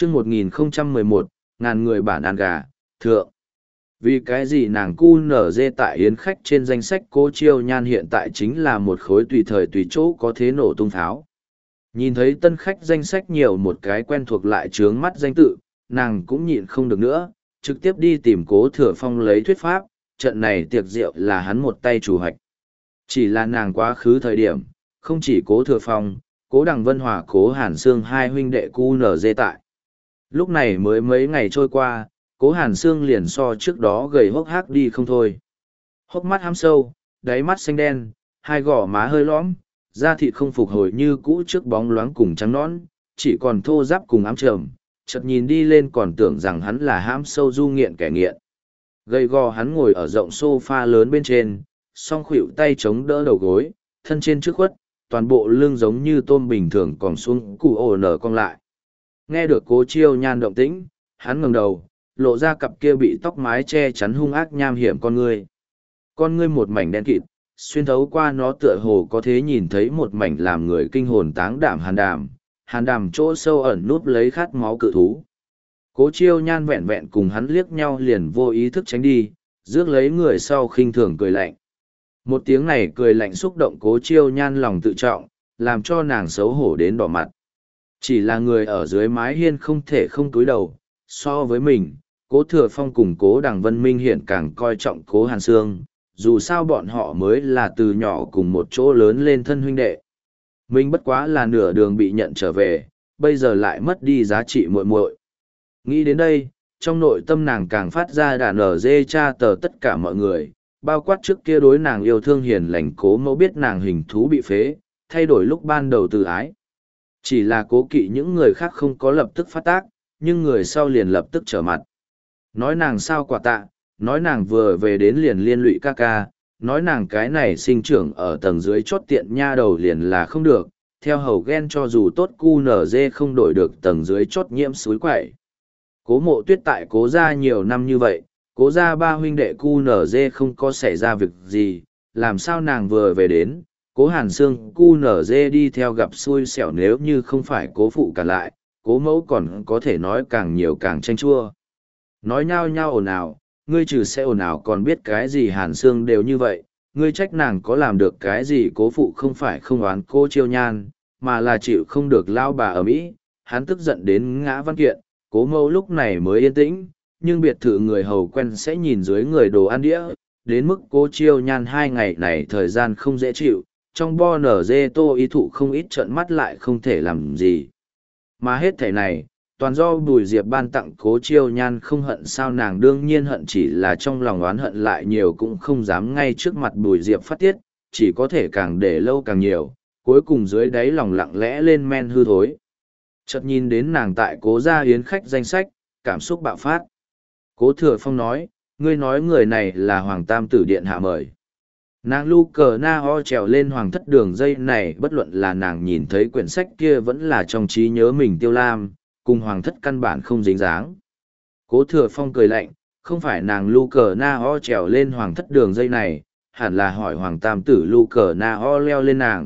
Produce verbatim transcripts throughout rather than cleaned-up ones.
chương một nghìn không trăm mười một, ngàn người bản ăn gà, thượng. Vì cái gì nàng cu nở dê tại yến khách trên danh sách Cố Chiêu Nhan hiện tại chính là một khối tùy thời tùy chỗ có thế nổ tung pháo. Nhìn thấy tân khách danh sách nhiều một cái quen thuộc lại trướng mắt danh tự, nàng cũng nhịn không được nữa, trực tiếp đi tìm Cố Thừa Phong lấy thuyết pháp, trận này tiệc rượu là hắn một tay chủ hoạch. Chỉ là nàng quá khứ thời điểm, không chỉ Cố Thừa Phong, Cố Đằng Vân Hòa Cố Hàn Sương hai huynh đệ cu nở dê tại. Lúc này mới mấy ngày trôi qua, Cố Hàn Sương liền so trước đó gầy hốc hác đi không thôi. Hốc mắt hăm sâu, đáy mắt xanh đen, hai gò má hơi lõm, da thịt không phục hồi như cũ trước bóng loáng cùng trắng nõn, chỉ còn thô ráp cùng ám trầm, chợt nhìn đi lên còn tưởng rằng hắn là hãm sâu du nghiện kẻ nghiện. Gầy gò hắn ngồi ở rộng sofa lớn bên trên, song khuỷu tay chống đỡ đầu gối, thân trên trước khuất, toàn bộ lưng giống như tôm bình thường còn xuống cụ ổ nở cong lại. Nghe được Cố Chiêu Nhan động tĩnh, hắn ngẩng đầu, lộ ra cặp kia bị tóc mái che chắn hung ác nham hiểm con ngươi. Con ngươi một mảnh đen kịt, xuyên thấu qua nó tựa hồ có thể nhìn thấy một mảnh làm người kinh hồn táng đảm hàn đàm, hàn đàm chỗ sâu ẩn núp lấy khát máu cự thú. Cố Chiêu Nhan vẹn vẹn cùng hắn liếc nhau liền vô ý thức tránh đi, rước lấy người sau khinh thường cười lạnh. Một tiếng này cười lạnh xúc động Cố Chiêu Nhan lòng tự trọng, làm cho nàng xấu hổ đến đỏ mặt. Chỉ là người ở dưới mái hiên không thể không cúi đầu, so với mình, Cố Thừa Phong cùng Cố Đằng Vân Minh hiện càng coi trọng Cố Hàn Sương, dù sao bọn họ mới là từ nhỏ cùng một chỗ lớn lên thân huynh đệ. Mình bất quá là nửa đường bị nhận trở về, bây giờ lại mất đi giá trị muội muội. Nghĩ đến đây, trong nội tâm nàng càng phát ra đàn ở dê cha tờ tất cả mọi người, bao quát trước kia đối nàng yêu thương hiền lành Cố mẫu biết nàng hình thú bị phế, thay đổi lúc ban đầu từ ái. Chỉ là cố kỵ những người khác không có lập tức phát tác, nhưng người sau liền lập tức trở mặt. Nói nàng sao quả tạ, nói nàng vừa về đến liền liên lụy ca ca, nói nàng cái này sinh trưởng ở tầng dưới chót tiện nha đầu liền là không được, theo hầu ghen cho dù tốt cu nở dê không đổi được tầng dưới chót nhiễm suối quậy. Cố Mộ Tuyết tại Cố gia nhiều năm như vậy, Cố gia ba huynh đệ cu nở dê không có xảy ra việc gì, làm sao nàng vừa về đến, Cố Hàn Sương cu nở dê đi theo gặp xui xẻo, nếu như không phải Cố phụ cả lại, Cố mẫu còn có thể nói càng nhiều càng chanh chua. Nói nhao nhao ồn ào, ngươi trừ sẽ ồn ào còn biết cái gì Hàn Sương đều như vậy, ngươi trách nàng có làm được cái gì. Cố phụ không phải không oán Cố Chiêu Nhan, mà là chịu không được lao bà ở Mỹ, hắn tức giận đến ngã văn kiện. Cố mẫu lúc này mới yên tĩnh, nhưng biệt thự người hầu quen sẽ nhìn dưới người đồ ăn đĩa, đến mức Cố Chiêu Nhan hai ngày này thời gian không dễ chịu, trong bo nở dê tô ý thụ không ít trận mắt lại không thể làm gì. Mà hết thể này, toàn do Bùi Diệp ban tặng. Cố Chiêu Nhan không hận sao, nàng đương nhiên hận, chỉ là trong lòng oán hận lại nhiều cũng không dám ngay trước mặt Bùi Diệp phát tiết, chỉ có thể càng để lâu càng nhiều, cuối cùng dưới đáy lòng lặng lẽ lên men hư thối. Chợt nhìn đến nàng tại Cố gia yến khách danh sách, cảm xúc bạo phát. Cố Thừa Phong nói, ngươi nói người này là Hoàng Tam Tử Điện hạ mời. Nàng lu cờ na ho trèo lên hoàng thất đường dây này, bất luận là nàng nhìn thấy quyển sách kia vẫn là trong trí nhớ mình Tiêu Lam, cùng hoàng thất căn bản không dính dáng. Cố Thừa Phong cười lạnh, không phải nàng lu cờ na ho trèo lên hoàng thất đường dây này, hẳn là hỏi Hoàng Tam Tử lu cờ na ho leo lên nàng.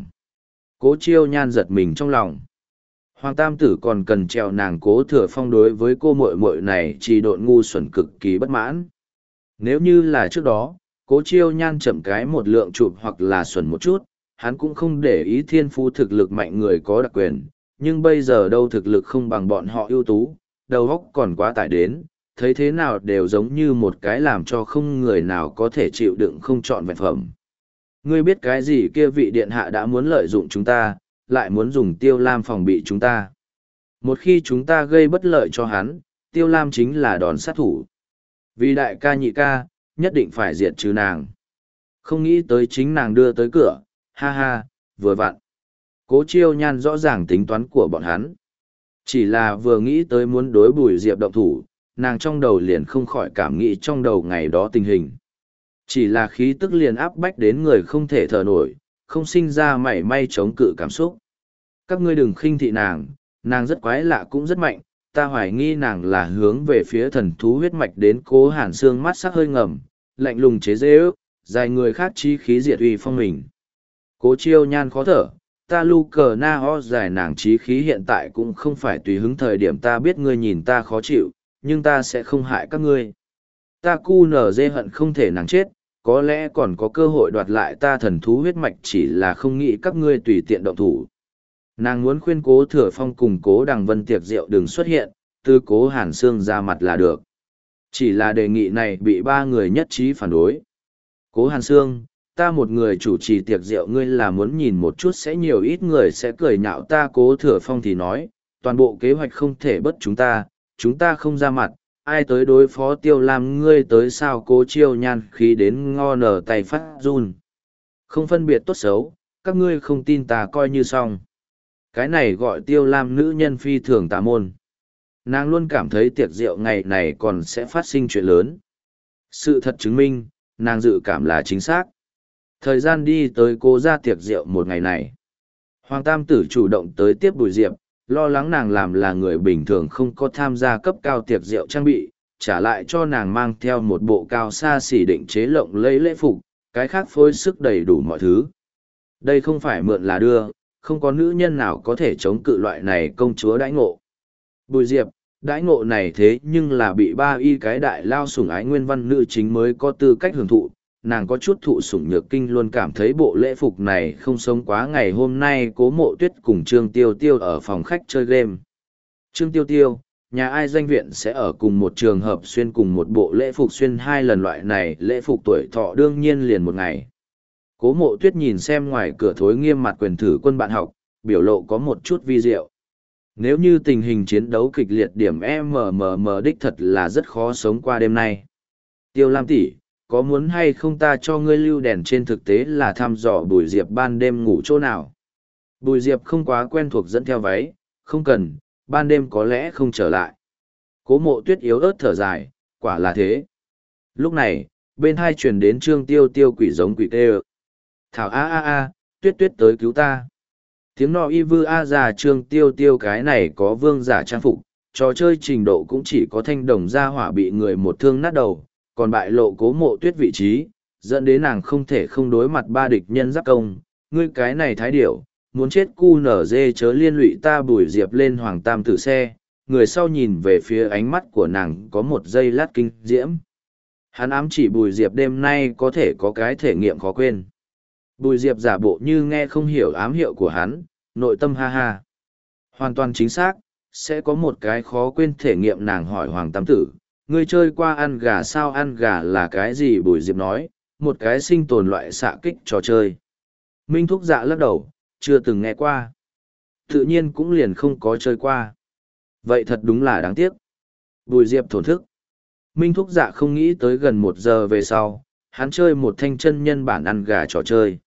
Cố Chiêu Nhan giật mình trong lòng. Hoàng Tam Tử còn cần trèo nàng. Cố Thừa Phong đối với cô muội muội này chỉ độn ngu xuẩn cực kỳ bất mãn. Nếu như là trước đó, Cố Chiêu Nhan chậm cái một lượng chụp hoặc là xuẩn một chút, hắn cũng không để ý thiên phú thực lực mạnh người có đặc quyền, nhưng bây giờ đâu thực lực không bằng bọn họ ưu tú, đầu óc còn quá tải đến, thấy thế nào đều giống như một cái làm cho không người nào có thể chịu đựng không chọn vẹn phẩm. Ngươi biết cái gì kia vị điện hạ đã muốn lợi dụng chúng ta, lại muốn dùng Tiêu Lam phòng bị chúng ta. Một khi chúng ta gây bất lợi cho hắn, Tiêu Lam chính là đòn sát thủ. Vì đại ca nhị ca, nhất định phải diệt trừ nàng. Không nghĩ tới chính nàng đưa tới cửa, ha ha, vừa vặn. Cố Chiêu Nhan rõ ràng tính toán của bọn hắn. Chỉ là vừa nghĩ tới muốn đối Bùi Diệp động thủ, nàng trong đầu liền không khỏi cảm nghĩ trong đầu ngày đó tình hình. Chỉ là khí tức liền áp bách đến người không thể thở nổi, không sinh ra mảy may chống cự cảm xúc. Các ngươi đừng khinh thị nàng, nàng rất quái lạ cũng rất mạnh, ta hoài nghi nàng là hướng về phía thần thú huyết mạch đến. Cố Hàn Sương mắt sắc hơi ngầm, lạnh lùng chế dễ ước, dài người khác chi khí diệt uy phong mình. Cố Chiêu Nhan khó thở, ta lu cờ na ho dài nàng trí khí hiện tại cũng không phải tùy hứng thời điểm ta biết ngươi nhìn ta khó chịu, nhưng ta sẽ không hại các ngươi. Ta cu nở dê hận không thể nàng chết, có lẽ còn có cơ hội đoạt lại ta thần thú huyết mạch chỉ là không nghĩ các ngươi tùy tiện động thủ. Nàng muốn khuyên Cố Thừa Phong cùng Cố Đằng Vân tiệc rượu đừng xuất hiện, từ Cố Hàn Sương ra mặt là được. Chỉ là đề nghị này bị ba người nhất trí phản đối. Cố Hàn Sương, ta một người chủ trì tiệc rượu ngươi là muốn nhìn một chút sẽ nhiều ít người sẽ cười nhạo ta. Cố Thừa Phong thì nói, toàn bộ kế hoạch không thể bất chúng ta, chúng ta không ra mặt, ai tới đối phó Tiêu Lam ngươi tới sao. Cố Chiêu Nhan khí đến ngo nở tay phát run. Không phân biệt tốt xấu, các ngươi không tin ta coi như xong. Cái này gọi Tiêu Lam nữ nhân phi thường tà môn. Nàng luôn cảm thấy tiệc rượu ngày này còn sẽ phát sinh chuyện lớn. Sự thật chứng minh, nàng dự cảm là chính xác. Thời gian đi tới Cố ra tiệc rượu một ngày này. Hoàng Tam Tử chủ động tới tiếp Bùi Diệp, lo lắng nàng làm là người bình thường không có tham gia cấp cao tiệc rượu trang bị, trả lại cho nàng mang theo một bộ cao xa xỉ định chế lộng lẫy lễ phục, cái khác phối sức đầy đủ mọi thứ. Đây không phải mượn là đưa, không có nữ nhân nào có thể chống cự loại này công chúa đãi ngộ. Bùi Diệp, đãi ngộ này thế nhưng là bị ba y cái đại lao sủng ái nguyên văn nữ chính mới có tư cách hưởng thụ, nàng có chút thụ sủng nhược kinh luôn cảm thấy bộ lễ phục này không sống quá ngày hôm nay. Cố Mộ Tuyết cùng Trương Tiêu Tiêu ở phòng khách chơi game. Trương Tiêu Tiêu, nhà ai danh viện sẽ ở cùng một trường hợp xuyên cùng một bộ lễ phục xuyên hai lần loại này lễ phục tuổi thọ đương nhiên liền một ngày. Cố Mộ Tuyết nhìn xem ngoài cửa thối nghiêm mặt quyền thử quân bạn học, biểu lộ có một chút vi diệu. Nếu như tình hình chiến đấu kịch liệt điểm em em em đích thật là rất khó sống qua đêm nay. Tiêu Lam tỷ, có muốn hay không ta cho ngươi lưu đèn trên thực tế là thăm dò Bùi Diệp ban đêm ngủ chỗ nào. Bùi Diệp không quá quen thuộc dẫn theo váy, không cần, ban đêm có lẽ không trở lại. Cố Mộ Tuyết yếu ớt thở dài, quả là thế. Lúc này, bên hai truyền đến Trương Tiêu Tiêu quỷ giống quỷ tê. Thảo a a a, Tuyết Tuyết tới cứu ta. Tiếng nọ y vư a già Trương Tiêu Tiêu cái này có vương giả trang phục, trò chơi trình độ cũng chỉ có thanh đồng gia hỏa bị người một thương nát đầu, còn bại lộ Cố Mộ Tuyết vị trí, dẫn đến nàng không thể không đối mặt ba địch nhân giáp công. Ngươi cái này thái điểu, muốn chết cu nở dê chớ liên lụy ta. Bùi Diệp lên Hoàng Tam Tử xe, người sau nhìn về phía ánh mắt của nàng có một giây lát kinh diễm. Hắn ám chỉ Bùi Diệp đêm nay có thể có cái thể nghiệm khó quên. Bùi Diệp giả bộ như nghe không hiểu ám hiệu của hắn, nội tâm ha ha. Hoàn toàn chính xác, sẽ có một cái khó quên thể nghiệm. Nàng hỏi Hoàng Tam Tử, ngươi chơi qua ăn gà sao? Ăn gà là cái gì? Bùi Diệp nói, một cái sinh tồn loại xạ kích trò chơi. Minh Thúc Dạ lắc đầu, chưa từng nghe qua. Tự nhiên cũng liền không có chơi qua. Vậy thật đúng là đáng tiếc. Bùi Diệp thổn thức. Minh Thúc Dạ không nghĩ tới gần một giờ về sau, hắn chơi một thanh chân nhân bản ăn gà trò chơi.